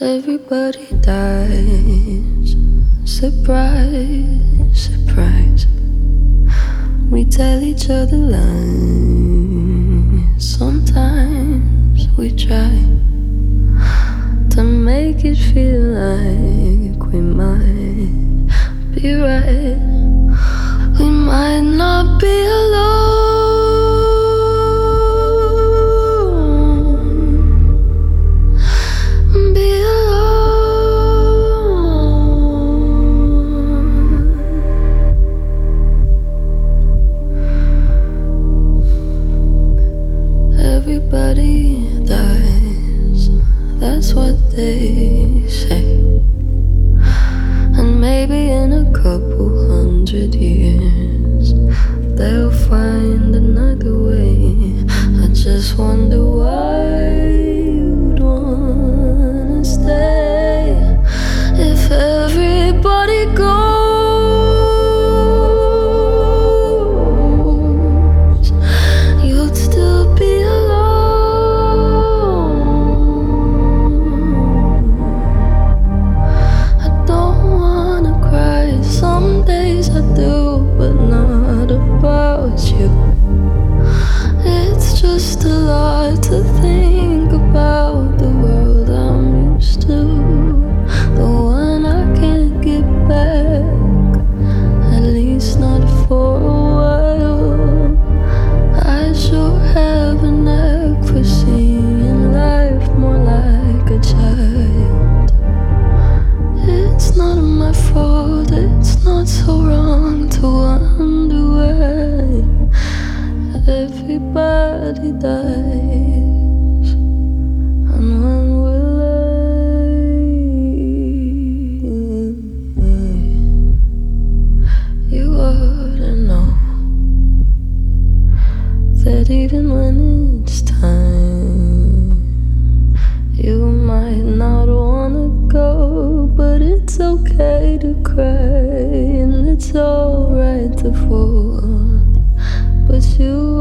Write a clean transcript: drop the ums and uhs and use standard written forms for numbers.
Everybody dies. Surprise, surprise. We tell each other lies. Sometimes we try to make it feel like we might be right. We might not be alone. Be alone. Everybody dies. That's what they say. And maybe in a couple 100 years they'll find another way. I just wonder why you'd wanna stay. If everybody goes, you'd still be alone. I don't wanna cry. Some days I do, but not about you. It's just a lot to think about. The world I'm used to, the one I can't get back, at least not for a while. I sure have a knack for seeing life more like a child. It's not my fault, it's not so wrong to wonder why everybody dies. And when will you ought to know that even when it's time, you might not wanna go, but it's okay to cry and it's alright to fall. But you